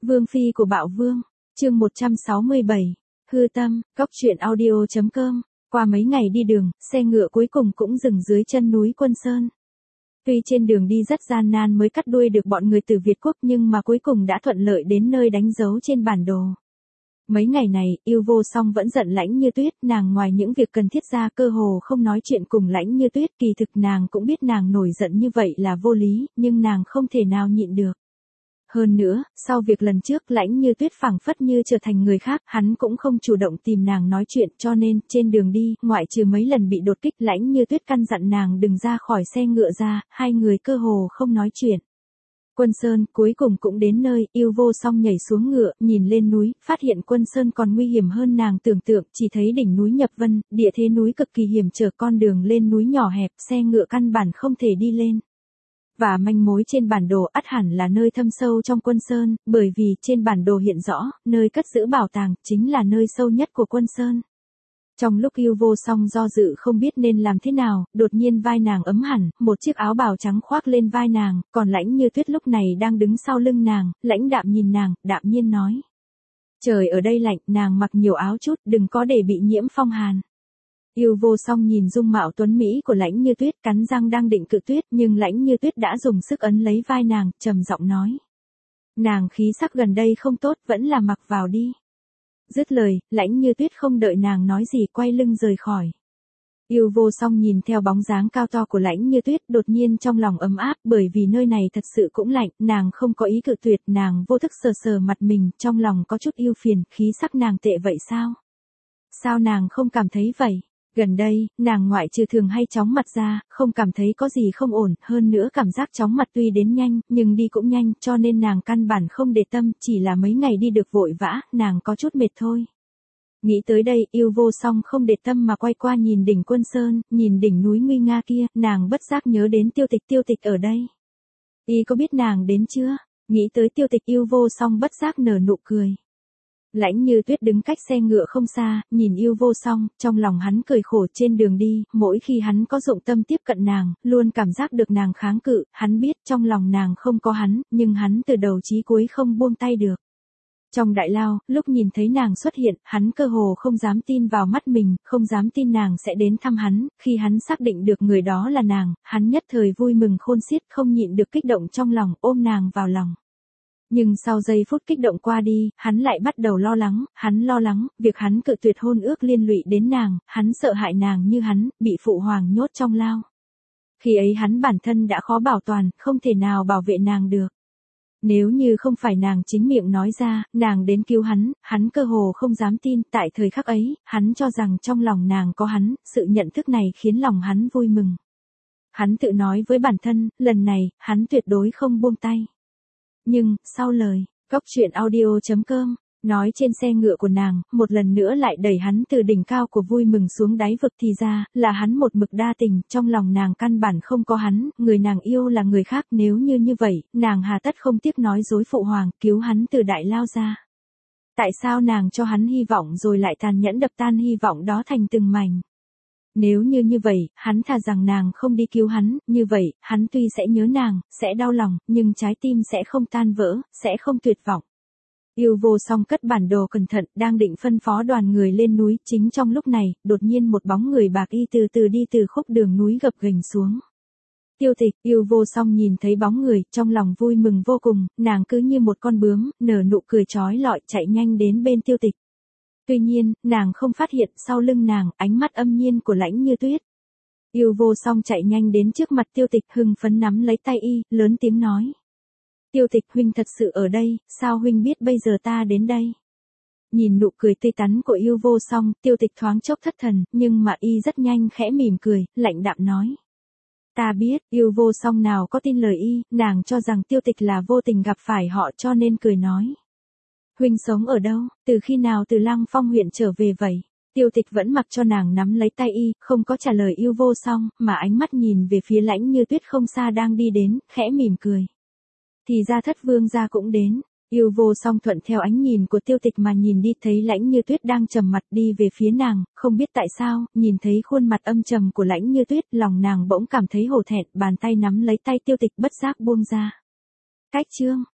Vương phi của Bạo Vương, chương 167, hư tâm, góc truyện audio.com, qua mấy ngày đi đường, xe ngựa cuối cùng cũng dừng dưới chân núi Quân Sơn. Tuy trên đường đi rất gian nan mới cắt đuôi được bọn người từ Việt Quốc nhưng mà cuối cùng đã thuận lợi đến nơi đánh dấu trên bản đồ. Mấy ngày này, Yêu Vô Song vẫn giận Lãnh Như Tuyết, nàng ngoài những việc cần thiết ra cơ hồ không nói chuyện cùng Lãnh Như Tuyết, kỳ thực nàng cũng biết nàng nổi giận như vậy là vô lý, nhưng nàng không thể nào nhịn được. Hơn nữa, sau việc lần trước Lãnh Như Tuyết phảng phất như trở thành người khác, hắn cũng không chủ động tìm nàng nói chuyện, cho nên, trên đường đi, ngoại trừ mấy lần bị đột kích, Lãnh Như Tuyết căn dặn nàng đừng ra khỏi xe ngựa ra, hai người cơ hồ không nói chuyện. Quân Sơn cuối cùng cũng đến nơi, Yêu Vô Song nhảy xuống ngựa, nhìn lên núi, phát hiện Quân Sơn còn nguy hiểm hơn nàng tưởng tượng, chỉ thấy đỉnh núi Nhập Vân, địa thế núi cực kỳ hiểm trở, con đường lên núi nhỏ hẹp, xe ngựa căn bản không thể đi lên. Và manh mối trên bản đồ ắt hẳn là nơi thâm sâu trong Quân Sơn, bởi vì trên bản đồ hiện rõ, nơi cất giữ bảo tàng, chính là nơi sâu nhất của Quân Sơn. Trong lúc Yêu Vô Song do dự không biết nên làm thế nào, đột nhiên vai nàng ấm hẳn, một chiếc áo bào trắng khoác lên vai nàng, còn Lãnh Như Tuyết lúc này đang đứng sau lưng nàng, lãnh đạm nhìn nàng, đạm nhiên nói. Trời ở đây lạnh, nàng mặc nhiều áo chút, đừng có để bị nhiễm phong hàn. Yêu Vô Song nhìn dung mạo tuấn mỹ của Lãnh Như Tuyết, cắn răng đang định cự tuyệt, nhưng Lãnh Như Tuyết đã dùng sức ấn lấy vai nàng, trầm giọng nói. Nàng khí sắc gần đây không tốt, vẫn là mặc vào đi. Dứt lời, Lãnh Như Tuyết không đợi nàng nói gì quay lưng rời khỏi. Yêu Vô Song nhìn theo bóng dáng cao to của Lãnh Như Tuyết, đột nhiên trong lòng ấm áp, bởi vì nơi này thật sự cũng lạnh, nàng không có ý cự tuyệt, nàng vô thức sờ sờ mặt mình, trong lòng có chút yêu phiền, khí sắc nàng tệ vậy sao? Sao nàng không cảm thấy vậy? Gần đây, nàng ngoại trừ thường hay chóng mặt ra, không cảm thấy có gì không ổn, hơn nữa cảm giác chóng mặt tuy đến nhanh, nhưng đi cũng nhanh, cho nên nàng căn bản không để tâm, chỉ là mấy ngày đi được vội vã, nàng có chút mệt thôi. Nghĩ tới đây, Yêu Vô Song không để tâm mà quay qua nhìn đỉnh Quân Sơn, nhìn đỉnh núi nguy nga kia, nàng bất giác nhớ đến Tiêu Tịch ở đây. Y có biết nàng đến chưa? Nghĩ tới Tiêu Tịch, Yêu Vô Song bất giác nở nụ cười. Lãnh Như Tuyết đứng cách xe ngựa không xa, nhìn Yêu Vô Song, trong lòng hắn cười khổ trên đường đi, mỗi khi hắn có dụng tâm tiếp cận nàng, luôn cảm giác được nàng kháng cự, hắn biết trong lòng nàng không có hắn, nhưng hắn từ đầu chí cuối không buông tay được. Trong đại lao, lúc nhìn thấy nàng xuất hiện, hắn cơ hồ không dám tin vào mắt mình, không dám tin nàng sẽ đến thăm hắn, khi hắn xác định được người đó là nàng, hắn nhất thời vui mừng khôn xiết, không nhịn được kích động trong lòng, ôm nàng vào lòng. Nhưng sau giây phút kích động qua đi, hắn lại bắt đầu hắn lo lắng, việc hắn cự tuyệt hôn ước liên lụy đến nàng, hắn sợ hại nàng như hắn, bị phụ hoàng nhốt trong lao. Khi ấy hắn bản thân đã khó bảo toàn, không thể nào bảo vệ nàng được. Nếu như không phải nàng chính miệng nói ra, nàng đến cứu hắn cơ hồ không dám tin, tại thời khắc ấy, hắn cho rằng trong lòng nàng có hắn, sự nhận thức này khiến lòng hắn vui mừng. Hắn tự nói với bản thân, lần này, hắn tuyệt đối không buông tay. Nhưng, sau lời, góc truyện audio.com, nói trên xe ngựa của nàng, một lần nữa lại đẩy hắn từ đỉnh cao của vui mừng xuống đáy vực thì ra, là hắn một mực đa tình, trong lòng nàng căn bản không có hắn, người nàng yêu là người khác, nếu như vậy, nàng hà tất không tiếc nói dối phụ hoàng, cứu hắn từ đại lao ra. Tại sao nàng cho hắn hy vọng rồi lại tàn nhẫn đập tan hy vọng đó thành từng mảnh? Nếu như vậy, hắn thà rằng nàng không đi cứu hắn, như vậy, hắn tuy sẽ nhớ nàng, sẽ đau lòng, nhưng trái tim sẽ không tan vỡ, sẽ không tuyệt vọng. Yêu Vô Song cất bản đồ cẩn thận, đang định phân phó đoàn người lên núi, chính trong lúc này, đột nhiên một bóng người bạc y từ từ đi từ khúc đường núi gập ghềnh xuống. Tiêu Tịch, Yêu Vô Song nhìn thấy bóng người, trong lòng vui mừng vô cùng, nàng cứ như một con bướm, nở nụ cười trói lọi chạy nhanh đến bên Tiêu Tịch. Tuy nhiên, nàng không phát hiện sau lưng nàng, ánh mắt âm nhiên của Lãnh Như Tuyết. Yêu Vô Song chạy nhanh đến trước mặt Tiêu Tịch, hưng phấn nắm lấy tay y, lớn tiếng nói. Tiêu Tịch, huynh thật sự ở đây, sao huynh biết bây giờ ta đến đây? Nhìn nụ cười tươi tắn của Yêu Vô Song, Tiêu Tịch thoáng chốc thất thần, nhưng mà y rất nhanh khẽ mỉm cười, lạnh đạm nói. Ta biết, Yêu Vô Song nào có tin lời y, nàng cho rằng Tiêu Tịch là vô tình gặp phải họ cho nên cười nói. Huynh sống ở đâu, từ khi nào từ Lăng Phong huyện trở về vậy? Tiêu Tịch vẫn mặc cho nàng nắm lấy tay y, không có trả lời Yêu Vô Song, mà ánh mắt nhìn về phía Lãnh Như Tuyết không xa đang đi đến, khẽ mỉm cười. Thì ra Thất Vương gia cũng đến. Yêu Vô Song thuận theo ánh nhìn của Tiêu Tịch mà nhìn đi, thấy Lãnh Như Tuyết đang trầm mặt đi về phía nàng, không biết tại sao, nhìn thấy khuôn mặt âm trầm của Lãnh Như Tuyết, lòng nàng bỗng cảm thấy hổ thẹn, bàn tay nắm lấy tay Tiêu Tịch bất giác buông ra. Cách chương